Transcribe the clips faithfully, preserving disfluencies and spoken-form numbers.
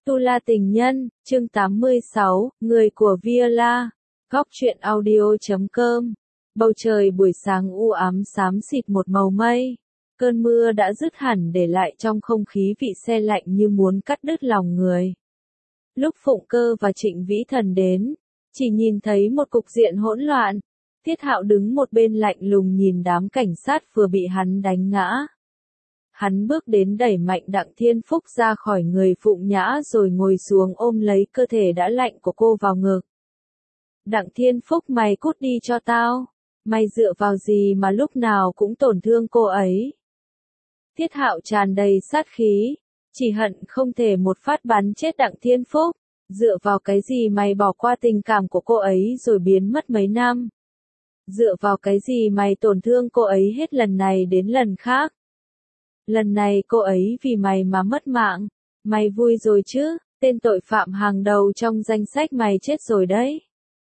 Tu La Tình Nhân, chương tám mươi sáu, Người của Viola, góc truyện audio chấm com. Bầu trời buổi sáng u ám xám xịt một màu mây. Cơn mưa đã dứt hẳn để lại trong không khí vị se lạnh như muốn cắt đứt lòng người. Lúc Phụng Cơ và Trịnh Vĩ Thần đến, chỉ nhìn thấy một cục diện hỗn loạn. Thiết Hạo đứng một bên lạnh lùng nhìn đám cảnh sát vừa bị hắn đánh ngã. Hắn bước đến đẩy mạnh Đặng Thiên Phúc ra khỏi người Phụng Nhã rồi ngồi xuống ôm lấy cơ thể đã lạnh của cô vào ngực. Đặng Thiên Phúc, mày cút đi cho tao. Mày dựa vào gì mà lúc nào cũng tổn thương cô ấy? Thiết Hạo tràn đầy sát khí, chỉ hận không thể một phát bắn chết Đặng Thiên Phúc. Dựa vào cái gì mày bỏ qua tình cảm của cô ấy rồi biến mất mấy năm? Dựa vào cái gì mày tổn thương cô ấy hết lần này đến lần khác? Lần này cô ấy vì mày mà mất mạng, mày vui rồi chứ, tên tội phạm hàng đầu trong danh sách mày chết rồi đấy.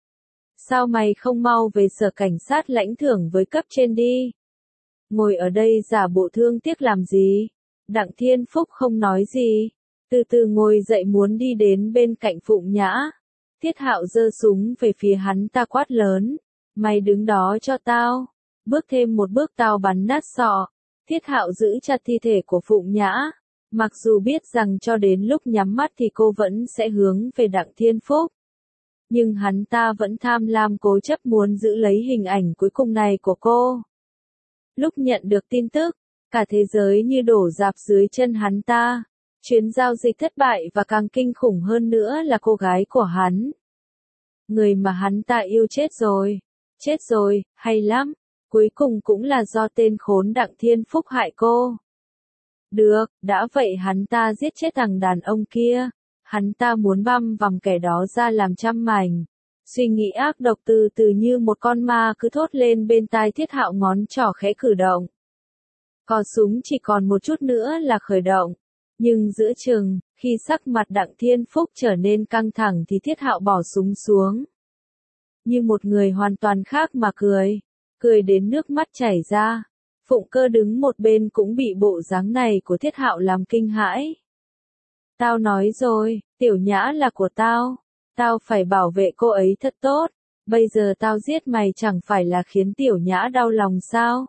Sao mày không mau về sở cảnh sát lãnh thưởng với cấp trên đi? Ngồi ở đây giả bộ thương tiếc làm gì? Đặng Thiên Phúc không nói gì, từ từ ngồi dậy muốn đi đến bên cạnh Phụng Nhã. Thiết Hạo giơ súng về phía hắn ta quát lớn, mày đứng đó cho tao, bước thêm một bước tao bắn nát sọ. Thiết Hạo giữ chặt thi thể của Phụng Nhã, mặc dù biết rằng cho đến lúc nhắm mắt thì cô vẫn sẽ hướng về Đặng Thiên Phúc. Nhưng hắn ta vẫn tham lam cố chấp muốn giữ lấy hình ảnh cuối cùng này của cô. Lúc nhận được tin tức, cả thế giới như đổ rạp dưới chân hắn ta. Chuyến giao dịch thất bại và càng kinh khủng hơn nữa là cô gái của hắn. Người mà hắn ta yêu chết rồi. Chết rồi, hay lắm. Cuối cùng cũng là do tên khốn Đặng Thiên Phúc hại cô. Được, đã vậy hắn ta giết chết thằng đàn ông kia. Hắn ta muốn băm vằm kẻ đó ra làm trăm mảnh. Suy nghĩ ác độc từ từ như một con ma cứ thốt lên bên tai Thiết Hạo, ngón trỏ khẽ cử động. Cò súng chỉ còn một chút nữa là khởi động. Nhưng giữa chừng, khi sắc mặt Đặng Thiên Phúc trở nên căng thẳng thì Thiết Hạo bỏ súng xuống. Như một người hoàn toàn khác mà cười. Cười đến nước mắt chảy ra. Phụng Cơ đứng một bên cũng bị bộ dáng này của Thiết Hạo làm kinh hãi. Tao nói rồi, Tiểu Nhã là của tao. Tao phải bảo vệ cô ấy thật tốt. Bây giờ tao giết mày chẳng phải là khiến Tiểu Nhã đau lòng sao?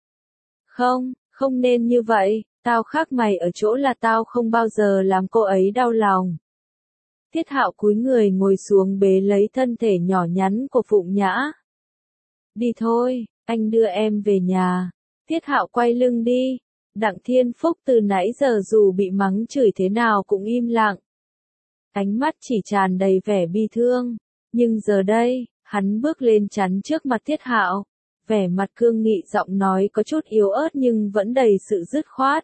Không, không nên như vậy. Tao khác mày ở chỗ là tao không bao giờ làm cô ấy đau lòng. Thiết Hạo cúi người ngồi xuống bế lấy thân thể nhỏ nhắn của Phụng Nhã. Đi thôi, anh đưa em về nhà. Thiết Hạo quay lưng đi. Đặng Thiên Phúc từ nãy giờ dù bị mắng chửi thế nào cũng im lặng. Ánh mắt chỉ tràn đầy vẻ bi thương. Nhưng giờ đây, hắn bước lên chắn trước mặt Thiết Hạo. Vẻ mặt cương nghị, giọng nói có chút yếu ớt nhưng vẫn đầy sự dứt khoát.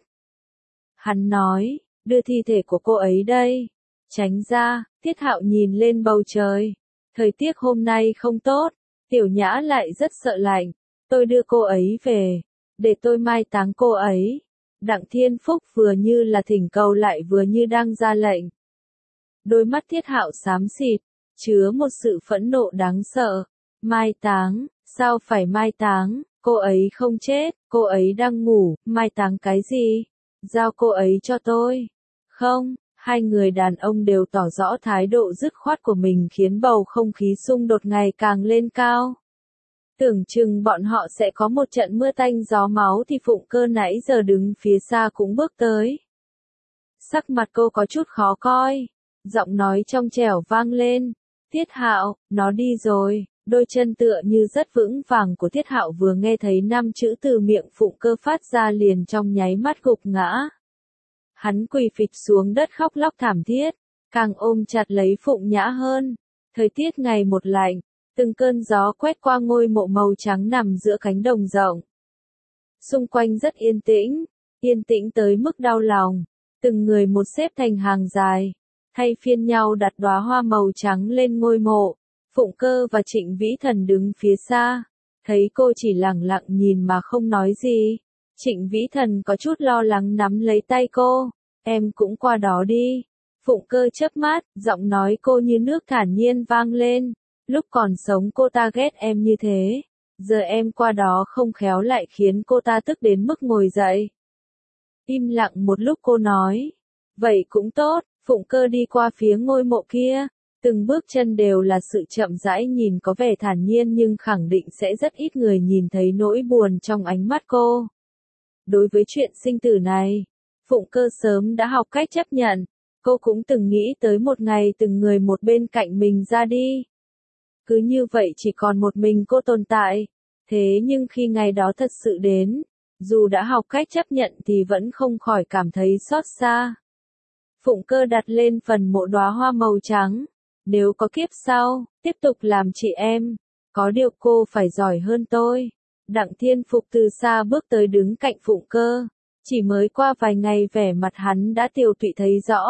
Hắn nói, đưa thi thể của cô ấy đây. Tránh ra. Thiết Hạo nhìn lên bầu trời. Thời tiết hôm nay không tốt. Tiểu Nhã lại rất sợ lạnh. Tôi đưa cô ấy về. Để tôi mai táng cô ấy. Đặng Thiên Phúc vừa như là thỉnh cầu lại vừa như đang ra lệnh. Đôi mắt Thiết Hạo xám xịt, chứa một sự phẫn nộ đáng sợ. Mai táng, sao phải mai táng? Cô ấy không chết, cô ấy đang ngủ, mai táng cái gì? Giao cô ấy cho tôi. Không. Hai người đàn ông đều tỏ rõ thái độ dứt khoát của mình khiến bầu không khí xung đột ngày càng lên cao. Tưởng chừng bọn họ sẽ có một trận mưa tanh gió máu thì Phụng Cơ nãy giờ đứng phía xa cũng bước tới. Sắc mặt cô có chút khó coi. Giọng nói trong trẻo vang lên. Thiết Hạo, nó đi rồi. Đôi chân tựa như rất vững vàng của Thiết Hạo vừa nghe thấy năm chữ từ miệng Phụng Cơ phát ra liền trong nháy mắt gục ngã. Hắn quỳ phịch xuống đất khóc lóc thảm thiết, càng ôm chặt lấy Phụng Nhã hơn. Thời tiết ngày một lạnh, từng cơn gió quét qua ngôi mộ màu trắng nằm giữa cánh đồng rộng. Xung quanh rất yên tĩnh, yên tĩnh tới mức đau lòng. Từng người một xếp thành hàng dài, thay phiên nhau đặt đóa hoa màu trắng lên ngôi mộ. Phụng Cơ và Trịnh Vĩ Thần đứng phía xa, thấy cô chỉ lặng lặng nhìn mà không nói gì. Trịnh Vĩ Thần có chút lo lắng nắm lấy tay cô, em cũng qua đó đi. Phụng Cơ chớp mắt, giọng nói cô như nước thản nhiên vang lên. Lúc còn sống cô ta ghét em như thế, giờ em qua đó không khéo lại khiến cô ta tức đến mức ngồi dậy. Im lặng một lúc cô nói, vậy cũng tốt. Phụng Cơ đi qua phía ngôi mộ kia, từng bước chân đều là sự chậm rãi, nhìn có vẻ thản nhiên nhưng khẳng định sẽ rất ít người nhìn thấy nỗi buồn trong ánh mắt cô. Đối với chuyện sinh tử này, Phụng Cơ sớm đã học cách chấp nhận, cô cũng từng nghĩ tới một ngày từng người một bên cạnh mình ra đi. Cứ như vậy chỉ còn một mình cô tồn tại, thế nhưng khi ngày đó thật sự đến, dù đã học cách chấp nhận thì vẫn không khỏi cảm thấy xót xa. Phụng Cơ đặt lên phần mộ đóa hoa màu trắng. Nếu có kiếp sau, tiếp tục làm chị em, có điều cô phải giỏi hơn tôi. Đặng Thiên Phục từ xa bước tới đứng cạnh Phụng Cơ. Chỉ mới qua vài ngày vẻ mặt hắn đã tiều tụy thấy rõ.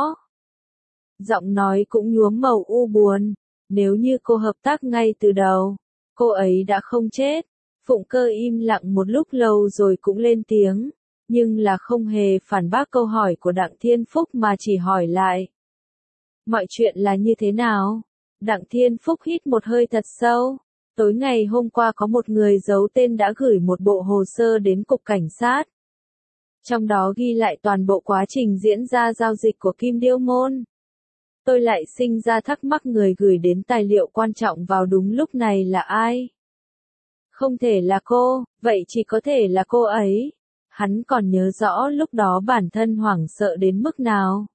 Giọng nói cũng nhuốm màu u buồn. Nếu như cô hợp tác ngay từ đầu, cô ấy đã không chết. Phụng Cơ im lặng một lúc lâu rồi cũng lên tiếng, nhưng là không hề phản bác câu hỏi của Đặng Thiên Phúc mà chỉ hỏi lại. Mọi chuyện là như thế nào? Đặng Thiên Phúc hít một hơi thật sâu. Tối ngày hôm qua có một người giấu tên đã gửi một bộ hồ sơ đến cục cảnh sát. Trong đó ghi lại toàn bộ quá trình diễn ra giao dịch của Kim Điêu Môn. Tôi lại sinh ra thắc mắc người gửi đến tài liệu quan trọng vào đúng lúc này là ai? Không thể là cô, vậy chỉ có thể là cô ấy. Hắn còn nhớ rõ lúc đó bản thân hoảng sợ đến mức nào.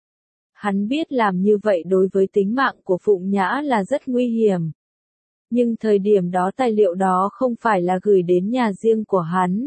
Hắn biết làm như vậy đối với tính mạng của Phụng Nhã là rất nguy hiểm. Nhưng thời điểm đó tài liệu đó không phải là gửi đến nhà riêng của hắn.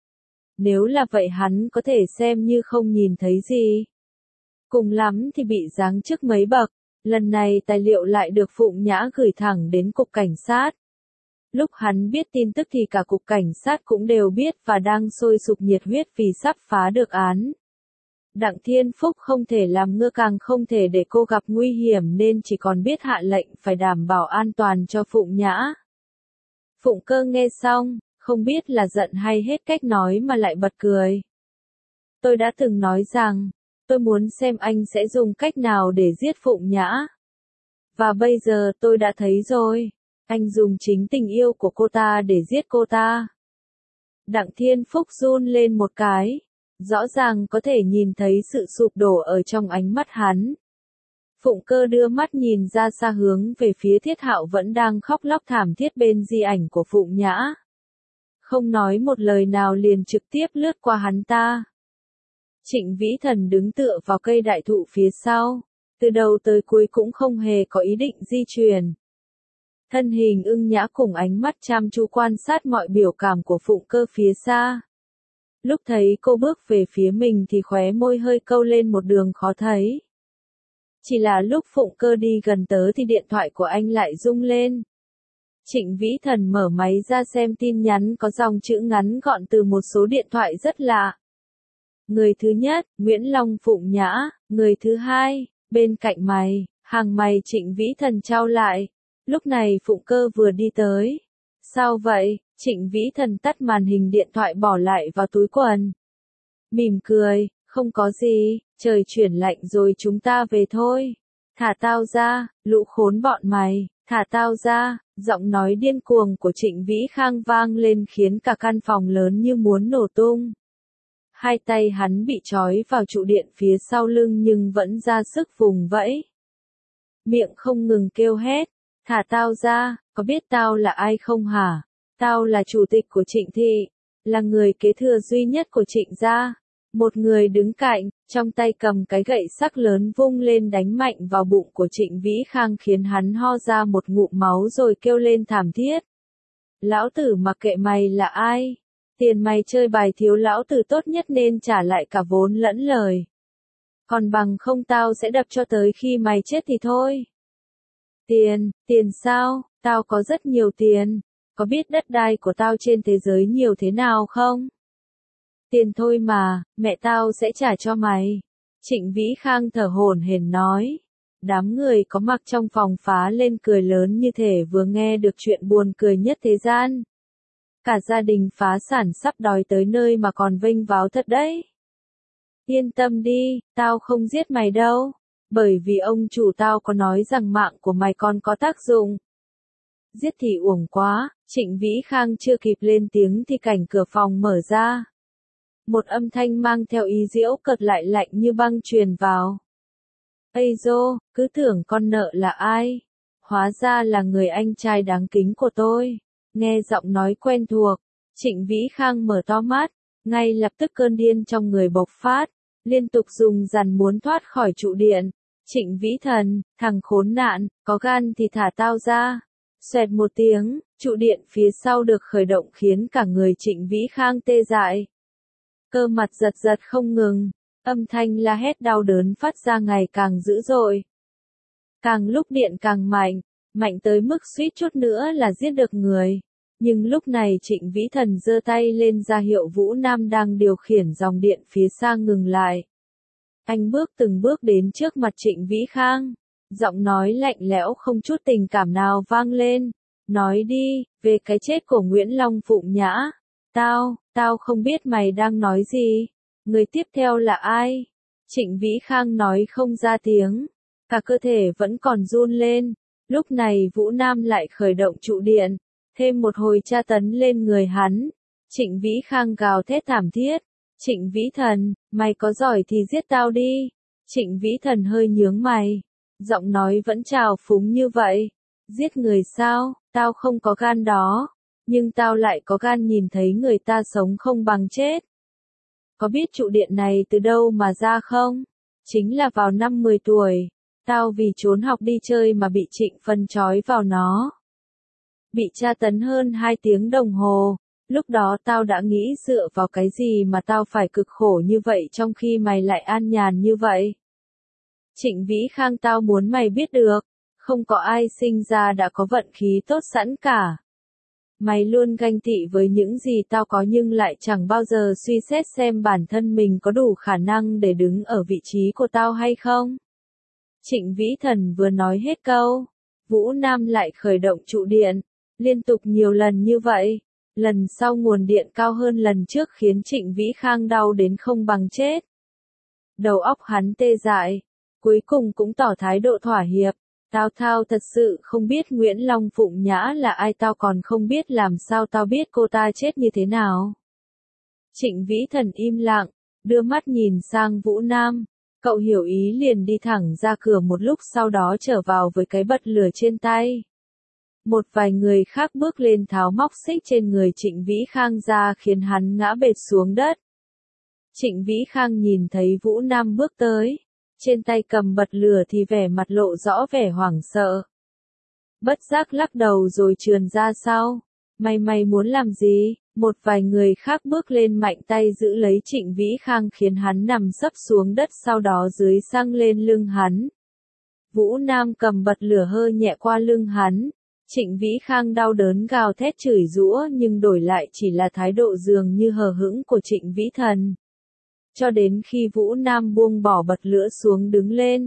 Nếu là vậy hắn có thể xem như không nhìn thấy gì. Cùng lắm thì bị giáng chức mấy bậc. Lần này tài liệu lại được Phụng Nhã gửi thẳng đến cục cảnh sát. Lúc hắn biết tin tức thì cả cục cảnh sát cũng đều biết và đang sôi sục nhiệt huyết vì sắp phá được án. Đặng Thiên Phúc không thể làm ngơ càng không thể để cô gặp nguy hiểm nên chỉ còn biết hạ lệnh phải đảm bảo an toàn cho Phụng Nhã. Phụng Cơ nghe xong, không biết là giận hay hết cách nói mà lại bật cười. Tôi đã từng nói rằng, tôi muốn xem anh sẽ dùng cách nào để giết Phụng Nhã. Và bây giờ tôi đã thấy rồi, anh dùng chính tình yêu của cô ta để giết cô ta. Đặng Thiên Phúc run lên một cái. Rõ ràng có thể nhìn thấy sự sụp đổ ở trong ánh mắt hắn. Phụng Cơ đưa mắt nhìn ra xa hướng về phía Thiết Hạo vẫn đang khóc lóc thảm thiết bên di ảnh của Phụng Nhã. Không nói một lời nào liền trực tiếp lướt qua hắn ta. Trịnh Vĩ Thần đứng tựa vào cây đại thụ phía sau, từ đầu tới cuối cũng không hề có ý định di chuyển. Thân hình ưng nhã cùng ánh mắt chăm chú quan sát mọi biểu cảm của Phụng Cơ phía xa. Lúc thấy cô bước về phía mình thì khóe môi hơi câu lên một đường khó thấy. Chỉ là lúc Phụng Cơ đi gần tớ thì điện thoại của anh lại rung lên. Trịnh Vĩ Thần mở máy ra xem tin nhắn có dòng chữ ngắn gọn từ một số điện thoại rất lạ. Người thứ nhất, Nguyễn Long Phụng Nhã, người thứ hai, bên cạnh mày, hàng mày Trịnh Vĩ Thần trao lại. Lúc này Phụng Cơ vừa đi tới. Sao vậy? Trịnh Vĩ Thần tắt màn hình điện thoại bỏ lại vào túi quần. Mỉm cười, không có gì, trời chuyển lạnh rồi chúng ta về thôi. Thả tao ra, lũ khốn bọn mày, thả tao ra, giọng nói điên cuồng của Trịnh Vĩ Khang vang lên khiến cả căn phòng lớn như muốn nổ tung. Hai tay hắn bị trói vào trụ điện phía sau lưng nhưng vẫn ra sức vùng vẫy. Miệng không ngừng kêu hét, thả tao ra, có biết tao là ai không hả? Tao là chủ tịch của Trịnh Thị, là người kế thừa duy nhất của Trịnh gia. Một người đứng cạnh, trong tay cầm cái gậy sắc lớn vung lên đánh mạnh vào bụng của Trịnh Vĩ Khang khiến hắn ho ra một ngụm máu rồi kêu lên thảm thiết. Lão tử mặc kệ mày là ai? Tiền mày chơi bài thiếu lão tử tốt nhất nên trả lại cả vốn lẫn lời. Còn bằng không tao sẽ đập cho tới khi mày chết thì thôi. Tiền, tiền sao? Tao có rất nhiều tiền. Có biết đất đai của tao trên thế giới nhiều thế nào không? Tiền thôi mà, mẹ tao sẽ trả cho mày. Trịnh Vĩ Khang thở hổn hển nói. Đám người có mặt trong phòng phá lên cười lớn như thể vừa nghe được chuyện buồn cười nhất thế gian. Cả gia đình phá sản sắp đòi tới nơi mà còn vênh váo thật đấy. Yên tâm đi, tao không giết mày đâu. Bởi vì ông chủ tao có nói rằng mạng của mày còn có tác dụng. Giết thì uổng quá, Trịnh Vĩ Khang chưa kịp lên tiếng thì cảnh cửa phòng mở ra. Một âm thanh mang theo ý giễu cợt lại lạnh như băng truyền vào. Ây dô, cứ tưởng con nợ là ai. Hóa ra là người anh trai đáng kính của tôi. Nghe giọng nói quen thuộc, Trịnh Vĩ Khang mở to mắt, ngay lập tức cơn điên trong người bộc phát, liên tục dùng dằn muốn thoát khỏi trụ điện. Trịnh Vĩ Thần, thằng khốn nạn, có gan thì thả tao ra. Xoẹt một tiếng, trụ điện phía sau được khởi động khiến cả người Trịnh Vĩ Khang tê dại. Cơ mặt giật giật không ngừng, âm thanh la hét đau đớn phát ra ngày càng dữ dội. Càng lúc điện càng mạnh, mạnh tới mức suýt chút nữa là giết được người. Nhưng lúc này Trịnh Vĩ Thần giơ tay lên ra hiệu Vũ Nam đang điều khiển dòng điện phía xa ngừng lại. Anh bước từng bước đến trước mặt Trịnh Vĩ Khang, giọng nói lạnh lẽo không chút tình cảm nào vang lên. Nói đi, về cái chết của Nguyễn Long Phụng Nhã. Tao, tao không biết mày đang nói gì. Người tiếp theo là ai? Trịnh Vĩ Khang nói không ra tiếng, cả cơ thể vẫn còn run lên. Lúc này Vũ Nam lại khởi động trụ điện, thêm một hồi tra tấn lên người hắn. Trịnh Vĩ Khang gào thét thảm thiết. Trịnh Vĩ Thần, mày có giỏi thì giết tao đi. Trịnh Vĩ Thần hơi nhướng mày, giọng nói vẫn trào phúng như vậy. Giết người sao, tao không có gan đó, nhưng tao lại có gan nhìn thấy người ta sống không bằng chết. Có biết trụ điện này từ đâu mà ra không? Chính là vào năm mười tuổi, tao vì trốn học đi chơi mà bị Trịnh phân trói vào nó. Bị tra tấn hơn hai tiếng đồng hồ, lúc đó tao đã nghĩ dựa vào cái gì mà tao phải cực khổ như vậy trong khi mày lại an nhàn như vậy. Trịnh Vĩ Khang, tao muốn mày biết được, không có ai sinh ra đã có vận khí tốt sẵn cả. Mày luôn ganh tị với những gì tao có nhưng lại chẳng bao giờ suy xét xem bản thân mình có đủ khả năng để đứng ở vị trí của tao hay không. Trịnh Vĩ Thần vừa nói hết câu, Vũ Nam lại khởi động trụ điện, liên tục nhiều lần như vậy. Lần sau nguồn điện cao hơn lần trước khiến Trịnh Vĩ Khang đau đến không bằng chết. Đầu óc hắn tê dại, cuối cùng cũng tỏ thái độ thỏa hiệp. Tao thao thật sự không biết Nguyễn Long Phụng Nhã là ai, tao còn không biết làm sao tao biết cô ta chết như thế nào. Trịnh Vĩ Thần im lặng, đưa mắt nhìn sang Vũ Nam. Cậu hiểu ý liền đi thẳng ra cửa, một lúc sau đó trở vào với cái bật lửa trên tay. Một vài người khác bước lên tháo móc xích trên người Trịnh Vĩ Khang ra khiến hắn ngã bệt xuống đất. Trịnh Vĩ Khang nhìn thấy Vũ Nam bước tới, trên tay cầm bật lửa thì vẻ mặt lộ rõ vẻ hoảng sợ. Bất giác lắc đầu rồi trườn ra sau. Mày mày muốn làm gì? Một vài người khác bước lên mạnh tay giữ lấy Trịnh Vĩ Khang khiến hắn nằm sấp xuống đất, sau đó dưới xăng lên lưng hắn. Vũ Nam cầm bật lửa hơi nhẹ qua lưng hắn. Trịnh Vĩ Khang đau đớn gào thét chửi giũa nhưng đổi lại chỉ là thái độ dường như hờ hững của Trịnh Vĩ Thần. Cho đến khi Vũ Nam buông bỏ bật lửa xuống đứng lên.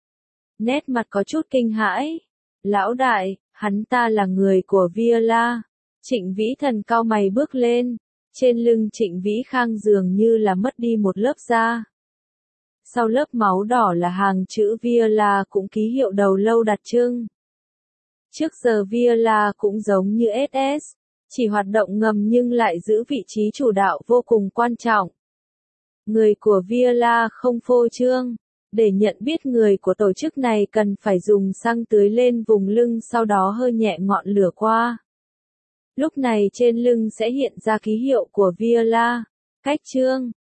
Nét mặt có chút kinh hãi. Lão đại, hắn ta là người của Viola. Trịnh Vĩ Thần cau mày bước lên. Trên lưng Trịnh Vĩ Khang dường như là mất đi một lớp da. Sau lớp máu đỏ là hàng chữ Viola cũng ký hiệu đầu lâu đặc trưng. Trước giờ Viola cũng giống như ét ét, chỉ hoạt động ngầm nhưng lại giữ vị trí chủ đạo vô cùng quan trọng. Người của Viola không phô trương. Để nhận biết người của tổ chức này cần phải dùng xăng tưới lên vùng lưng, sau đó hơi nhẹ ngọn lửa qua. Lúc này trên lưng sẽ hiện ra ký hiệu của Viola. Cách chương